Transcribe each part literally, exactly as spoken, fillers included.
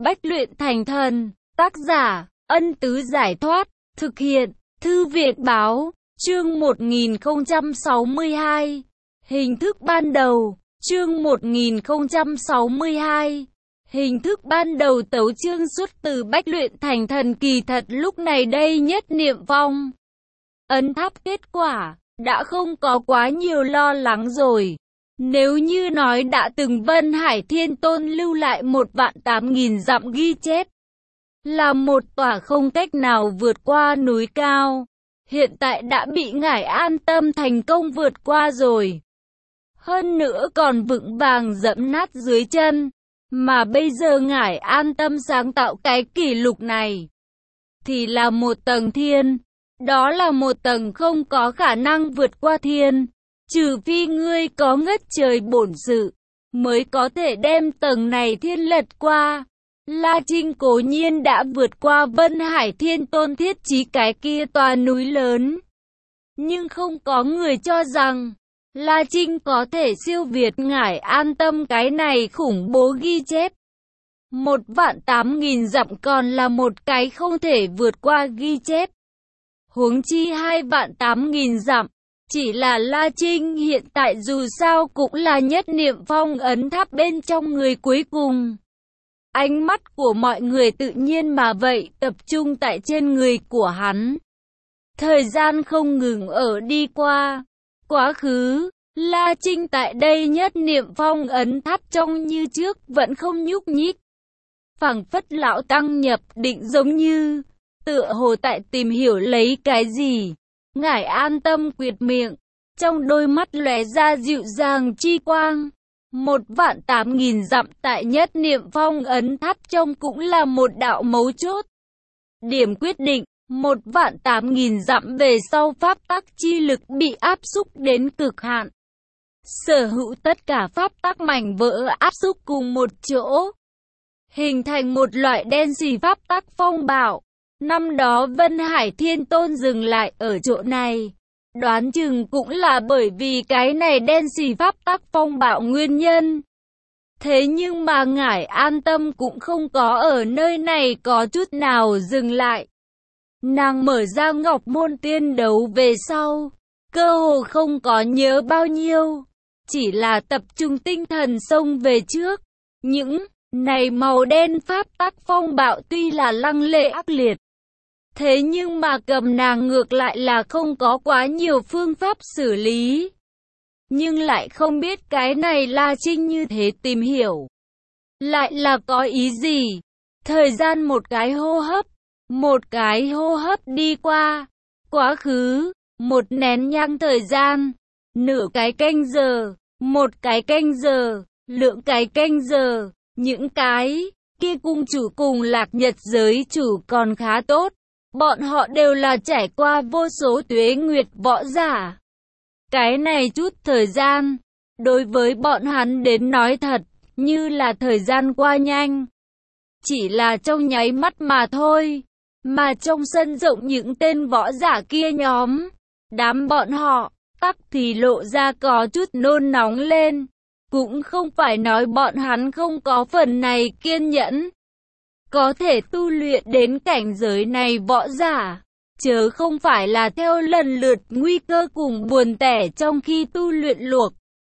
Bách luyện thành thần. Tác giả, Ân Tứ Giải Thoát. Thực hiện, Thư Viện Báo. Chương một nghìn không trăm sáu mươi hai. Hình thức ban đầu. Chương một nghìn không trăm sáu mươi hai. Hình thức ban đầu. Tấu chương xuất từ Bách luyện thành thần. Kỳ thật lúc này đây Nhất Niệm Phong ấn tháp kết quả đã không có quá nhiều lo lắng rồi. Nếu như nói đã từng Vân Hải Thiên Tôn lưu lại một vạn tám nghìn dặm ghi chép, là một tòa không cách nào vượt qua núi cao, hiện tại đã bị Ngải An Tâm thành công vượt qua rồi. Hơn nữa còn vững vàng dẫm nát dưới chân. Mà bây giờ Ngải An Tâm sáng tạo cái kỷ lục này, thì là một tầng thiên. Đó là một tầng không có khả năng vượt qua thiên. Trừ phi ngươi có ngất trời bổn sự, mới có thể đem tầng này thiên lật qua. La Trinh cố nhiên đã vượt qua Vân Hải Thiên Tôn thiết trí cái kia tòa núi lớn. Nhưng không có người cho rằng La Trinh có thể siêu việt Ngải An Tâm cái này khủng bố ghi chép. Một vạn tám nghìn dặm còn là một cái không thể vượt qua ghi chép. Huống chi hai vạn tám nghìn dặm. Chỉ là La Trinh hiện tại dù sao cũng là Nhất Niệm Phong ấn tháp bên trong người cuối cùng. Ánh mắt của mọi người tự nhiên mà vậy tập trung tại trên người của hắn. Thời gian không ngừng ở đi qua. Quá khứ, La Trinh tại đây Nhất Niệm Phong ấn tháp trong như trước vẫn không nhúc nhích. Phảng phất lão tăng nhập định giống như, tựa hồ tại tìm hiểu lấy cái gì. Ngải An Tâm quyệt miệng, trong đôi mắt lóe ra dịu dàng chi quang. Một vạn tám nghìn dặm tại Nhất Niệm Phong ấn tháp trong cũng là một đạo mấu chốt. Điểm quyết định, một vạn tám nghìn dặm về sau pháp tắc chi lực bị áp xúc đến cực hạn. Sở hữu tất cả pháp tắc mảnh vỡ áp xúc cùng một chỗ, hình thành một loại đen xì pháp tắc phong bạo. Năm đó Vân Hải Thiên Tôn dừng lại ở chỗ này, đoán chừng cũng là bởi vì cái này đen xì pháp tắc phong bạo nguyên nhân. Thế nhưng mà Ngải An Tâm cũng không có ở nơi này có chút nào dừng lại. Nàng mở ra Ngọc Môn Tiên Đấu về sau, cơ hồ không có nhớ bao nhiêu, chỉ là tập trung tinh thần xông về trước. Những này màu đen pháp tắc phong bạo tuy là lăng lệ ác liệt, thế nhưng mà cầm nàng ngược lại là không có quá nhiều phương pháp xử lý. Nhưng lại không biết cái này La Trinh như thế tìm hiểu, lại là có ý gì. Thời gian một cái hô hấp, một cái hô hấp đi qua, quá khứ, một nén nhang thời gian, nửa cái canh giờ, một cái canh giờ, lượng cái canh giờ, những cái kia cung chủ cùng Lạc Nhật giới chủ còn khá tốt. Bọn họ đều là trải qua vô số tuế nguyệt võ giả. Cái này chút thời gian, đối với bọn hắn đến nói thật, như là thời gian qua nhanh. Chỉ là trong nháy mắt mà thôi. Mà trong sân rộng những tên võ giả kia nhóm, đám bọn họ, tắc thì lộ ra có chút nôn nóng lên. Cũng không phải nói bọn hắn không có phần này kiên nhẫn. Có thể tu luyện đến cảnh giới này võ giả, chớ không phải là theo lần lượt nguy cơ cùng buồn tẻ trong khi tu luyện luộc.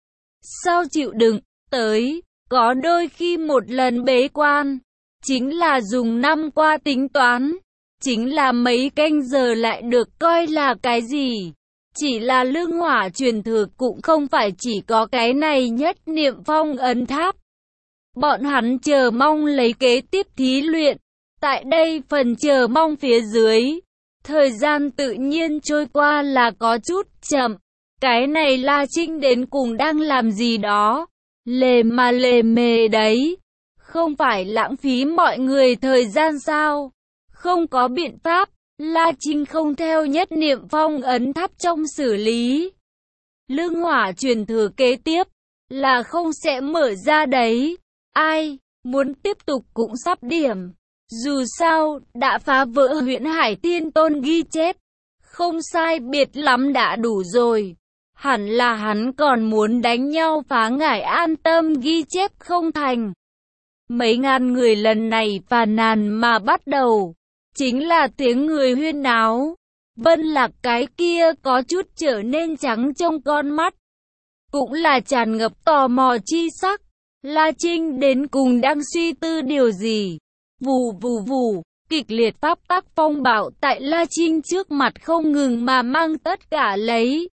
Sao chịu đựng, tới, có đôi khi một lần bế quan, chính là dùng năm qua tính toán, chính là mấy canh giờ lại được coi là cái gì. Chỉ là lương hỏa truyền thừa cũng không phải chỉ có cái này Nhất Niệm Phong ấn tháp. Bọn hắn chờ mong lấy kế tiếp thí luyện. Tại đây phần chờ mong phía dưới, thời gian tự nhiên trôi qua là có chút chậm. Cái này La Trinh đến cùng đang làm gì đó, lề mà lề mề đấy. Không phải lãng phí mọi người thời gian sao? Không có biện pháp, La Trinh không theo Nhất Niệm Phong ấn tháp trong xử lý. Lương hỏa truyền thừa kế tiếp là không sẽ mở ra đấy. Ai muốn tiếp tục cũng sắp điểm. Dù sao, đã phá vỡ Huyễn Hải Thiên Tôn ghi chép. Không sai biệt lắm đã đủ rồi. Hẳn là hắn còn muốn đánh nhau phá Ngải An Tâm ghi chép không thành. Mấy ngàn người lần này phàn nàn mà bắt đầu chính là tiếng người huyên náo. Vân Lạc cái kia có chút trở nên trắng trong con mắt, cũng là tràn ngập tò mò chi sắc. La Trinh đến cùng đang suy tư điều gì? Vù vù vù, kịch liệt pháp tắc phong bạo tại La Trinh trước mặt không ngừng mà mang tất cả lấy.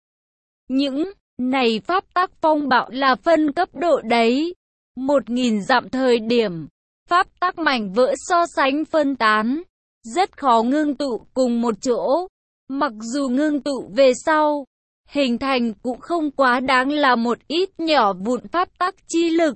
Những này pháp tắc phong bạo là phân cấp độ đấy. Một nghìn dặm thời điểm, pháp tắc mảnh vỡ so sánh phân tán, rất khó ngưng tụ cùng một chỗ. Mặc dù ngưng tụ về sau, hình thành cũng không quá đáng là một ít nhỏ vụn pháp tắc chi lực.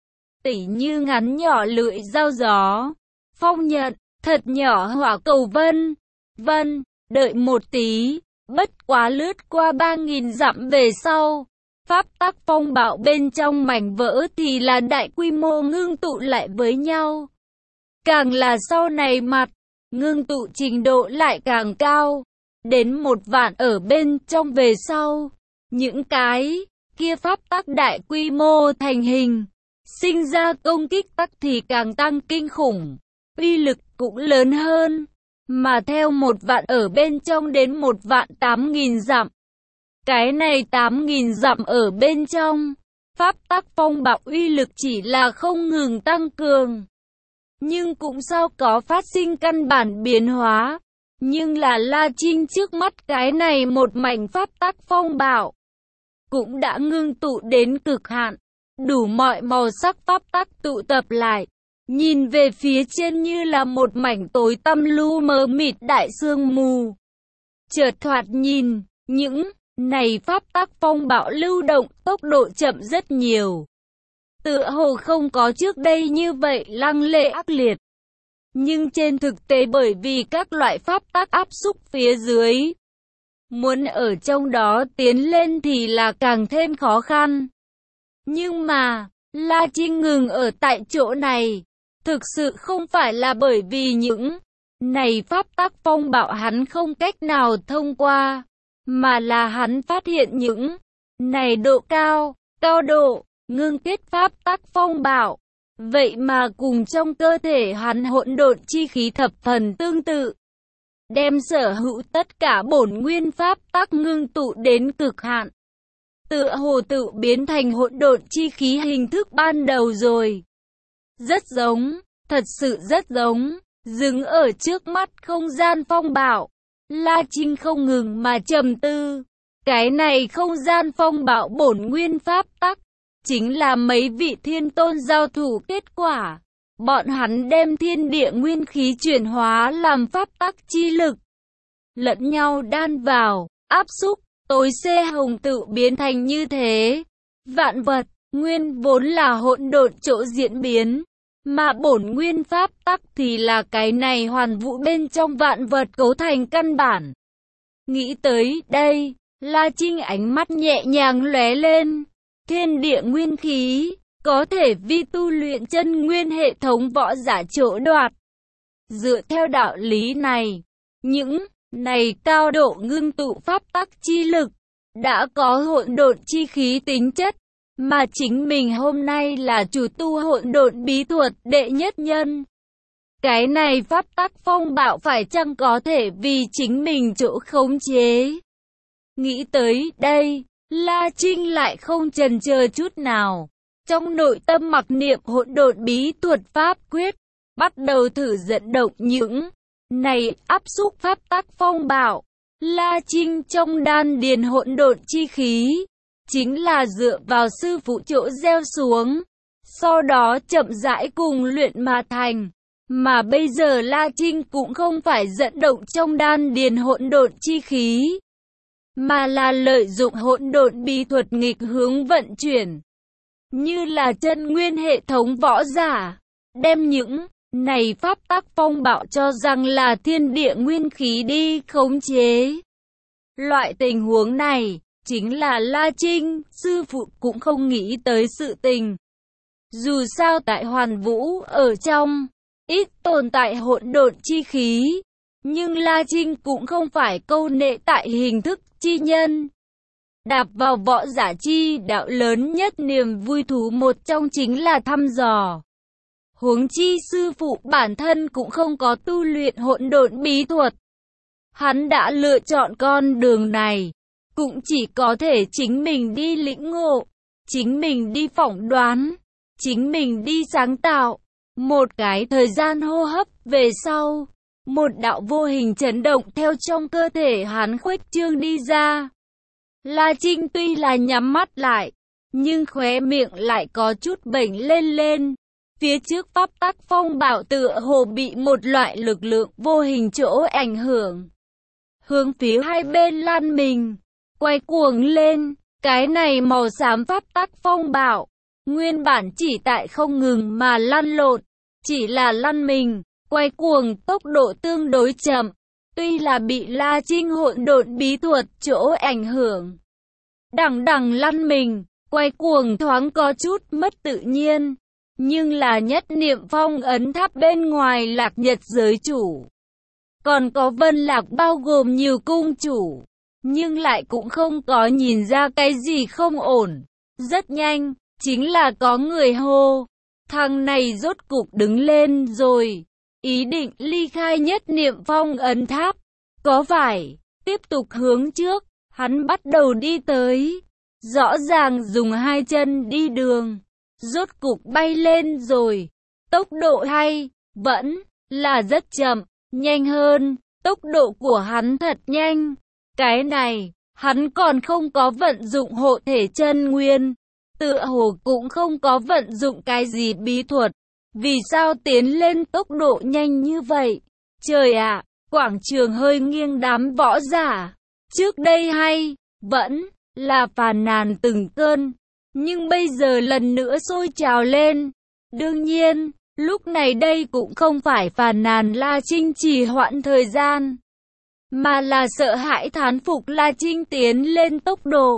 Tỉ như ngắn nhỏ lưỡi dao gió, phong nhận, thật nhỏ hỏa cầu vân. Vân, đợi một tí, bất quá lướt qua ba nghìn dặm về sau. Pháp tắc phong bạo bên trong mảnh vỡ thì là đại quy mô ngưng tụ lại với nhau. Càng là sau này mặt, ngưng tụ trình độ lại càng cao. Đến một vạn ở bên trong về sau, những cái kia pháp tắc đại quy mô thành hình, sinh ra công kích tắc thì càng tăng kinh khủng, uy lực cũng lớn hơn. Mà theo một vạn ở bên trong đến một vạn tám nghìn dặm, cái này tám nghìn dặm ở bên trong, pháp tắc phong bạo uy lực chỉ là không ngừng tăng cường, nhưng cũng sao có phát sinh căn bản biến hóa. Nhưng là La Trinh trước mắt cái này một mảnh pháp tắc phong bạo cũng đã ngưng tụ đến cực hạn, đủ mọi màu sắc pháp tắc tụ tập lại, nhìn về phía trên như là một mảnh tối tăm lu mờ mịt đại sương mù. Chợt thoạt nhìn, những này pháp tắc phong bạo lưu động tốc độ chậm rất nhiều, tựa hồ không có trước đây như vậy lăng lệ ác liệt. Nhưng trên thực tế bởi vì các loại pháp tắc áp xúc phía dưới, muốn ở trong đó tiến lên thì là càng thêm khó khăn. Nhưng mà, La Trinh ngừng ở tại chỗ này, thực sự không phải là bởi vì những này pháp tắc phong bạo hắn không cách nào thông qua, mà là hắn phát hiện những này độ cao, cao độ, ngưng kết pháp tắc phong bạo. Vậy mà cùng trong cơ thể hắn hỗn độn chi khí thập phần tương tự, đem sở hữu tất cả bổn nguyên pháp tắc ngưng tụ đến cực hạn, tựa hồ tự biến thành hỗn độn chi khí hình thức ban đầu rồi. Rất giống, thật sự rất giống, dừng ở trước mắt không gian phong bạo. La Trinh không ngừng mà trầm tư, cái này không gian phong bạo bổn nguyên pháp tắc chính là mấy vị thiên tôn giao thủ kết quả. Bọn hắn đem thiên địa nguyên khí chuyển hóa làm pháp tắc chi lực, lẫn nhau đan vào, áp xúc, tối xê hồng tự biến thành như thế. Vạn vật, nguyên vốn là hỗn độn chỗ diễn biến, mà bổn nguyên pháp tắc thì là cái này hoàn vũ bên trong vạn vật cấu thành căn bản. Nghĩ tới đây, La Trinh ánh mắt nhẹ nhàng lóe lên. Thiên địa nguyên khí, có thể vi tu luyện chân nguyên hệ thống võ giả chỗ đoạt. Dựa theo đạo lý này, những này cao độ ngưng tụ pháp tắc chi lực, đã có hỗn độn chi khí tính chất, mà chính mình hôm nay là chủ tu hỗn độn bí thuật đệ nhất nhân. Cái này pháp tắc phong bạo phải chăng có thể vì chính mình chỗ khống chế? Nghĩ tới đây, La Trinh lại không chần chờ chút nào. Trong nội tâm mặc niệm hỗn độn bí thuật pháp quyết, bắt đầu thử dẫn động những này áp xúc pháp tắc phong bạo. La Trinh trong đan điền hỗn độn chi khí, chính là dựa vào sư phụ chỗ gieo xuống, sau đó chậm rãi cùng luyện mà thành. Mà bây giờ La Trinh cũng không phải dẫn động trong đan điền hỗn độn chi khí, mà là lợi dụng hỗn độn bí thuật nghịch hướng vận chuyển, như là chân nguyên hệ thống võ giả, đem những này pháp tắc phong bạo cho rằng là thiên địa nguyên khí đi khống chế. Loại tình huống này, chính là La Trinh, sư phụ cũng không nghĩ tới sự tình. Dù sao tại Hoàn Vũ ở trong, ít tồn tại hỗn độn chi khí, nhưng La Trinh cũng không phải câu nệ tại hình thức chi nhân. Đạp vào võ giả chi đạo lớn nhất niềm vui thú một trong chính là thăm dò. Huống chi sư phụ bản thân cũng không có tu luyện hỗn độn bí thuật. Hắn đã lựa chọn con đường này, cũng chỉ có thể chính mình đi lĩnh ngộ, chính mình đi phỏng đoán, chính mình đi sáng tạo. Một cái thời gian hô hấp về sau, một đạo vô hình chấn động theo trong cơ thể hắn khuếch trương đi ra. La Trinh tuy là nhắm mắt lại, nhưng khóe miệng lại có chút bệnh lên lên. Phía trước pháp tắc phong bạo tựa hồ bị một loại lực lượng vô hình chỗ ảnh hưởng. Hướng phía hai bên lăn mình, quay cuồng lên. Cái này màu xám pháp tắc phong bạo, nguyên bản chỉ tại không ngừng mà lăn lộn, chỉ là lăn mình, quay cuồng tốc độ tương đối chậm. Tuy là bị La Trinh hỗn độn bí thuật chỗ ảnh hưởng, đằng đằng lăn mình, quay cuồng thoáng có chút mất tự nhiên. Nhưng là nhất niệm phong ấn tháp bên ngoài Lạc Nhật giới chủ, còn có Vân Lạc bao gồm nhiều cung chủ, nhưng lại cũng không có nhìn ra cái gì không ổn. Rất nhanh, chính là có người hô, thằng này rốt cục đứng lên rồi, ý định ly khai nhất niệm phong ấn tháp. Có phải, tiếp tục hướng trước, hắn bắt đầu đi tới, rõ ràng dùng hai chân đi đường, rốt cục bay lên rồi. Tốc độ hay, vẫn là rất chậm, nhanh hơn, tốc độ của hắn thật nhanh. Cái này, hắn còn không có vận dụng hộ thể chân nguyên, tựa hồ cũng không có vận dụng cái gì bí thuật. Vì sao tiến lên tốc độ nhanh như vậy? Trời ạ, quảng trường hơi nghiêng đám võ giả. Trước đây hay, vẫn là phàn nàn từng cơn, nhưng bây giờ lần nữa sôi trào lên. Đương nhiên, lúc này đây cũng không phải phàn nàn La Trinh trì hoãn thời gian, mà là sợ hãi thán phục La Trinh tiến lên tốc độ.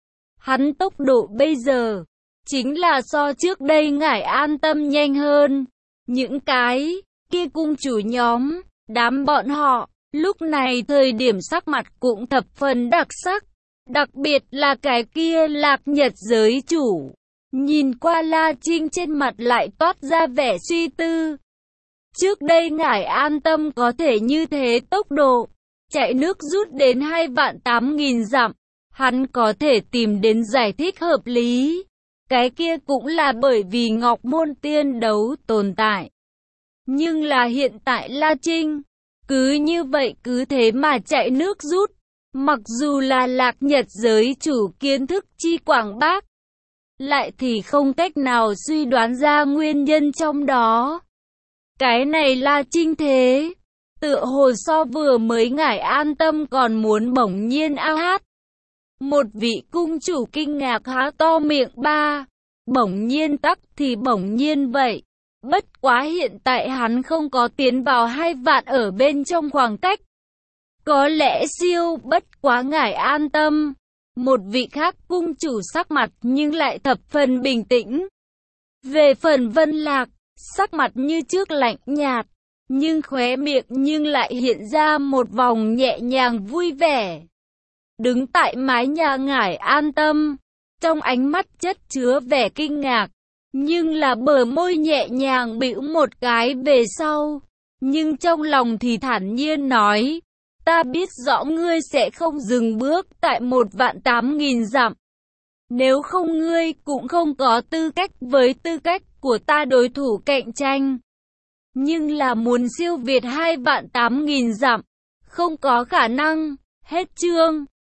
Hắn tốc độ bây giờ, chính là so trước đây Ngải An Tâm nhanh hơn. Những cái kia cung chủ nhóm, đám bọn họ, lúc này thời điểm sắc mặt cũng thập phần đặc sắc. Đặc biệt là cái kia Lạc Nhật giới chủ, nhìn qua La Trinh trên mặt lại toát ra vẻ suy tư. Trước đây Ngải An Tâm có thể như thế tốc độ, chạy nước rút đến hai vạn tám nghìn dặm, hắn có thể tìm đến giải thích hợp lý. Cái kia cũng là bởi vì Ngọc Môn Tiên Đấu tồn tại. Nhưng là hiện tại La Trinh, cứ như vậy cứ thế mà chạy nước rút. Mặc dù là Lạc Nhật giới chủ kiến thức chi quảng bác, lại thì không cách nào suy đoán ra nguyên nhân trong đó. Cái này La Trinh thế, tựa hồ so vừa mới Ngải An Tâm còn muốn bỗng nhiên ao hát. Một vị cung chủ kinh ngạc há to miệng ba, bỗng nhiên tắc thì bỗng nhiên vậy. Bất quá hiện tại hắn không có tiến vào hai vạn ở bên trong khoảng cách. Có lẽ siêu bất quá Ngải An Tâm. Một vị khác cung chủ sắc mặt nhưng lại thập phần bình tĩnh. Về phần Vân Lạc, sắc mặt như trước lạnh nhạt, nhưng khóe miệng nhưng lại hiện ra một vòng nhẹ nhàng vui vẻ. Đứng tại mái nhà Ngải An Tâm, trong ánh mắt chất chứa vẻ kinh ngạc, nhưng là bờ môi nhẹ nhàng bĩu một cái về sau, nhưng trong lòng thì thản nhiên nói, ta biết rõ ngươi sẽ không dừng bước tại một vạn tám nghìn dặm. Nếu không ngươi cũng không có tư cách với tư cách của ta đối thủ cạnh tranh. Nhưng là muốn siêu việt hai vạn tám nghìn dặm, không có khả năng. Hết chương.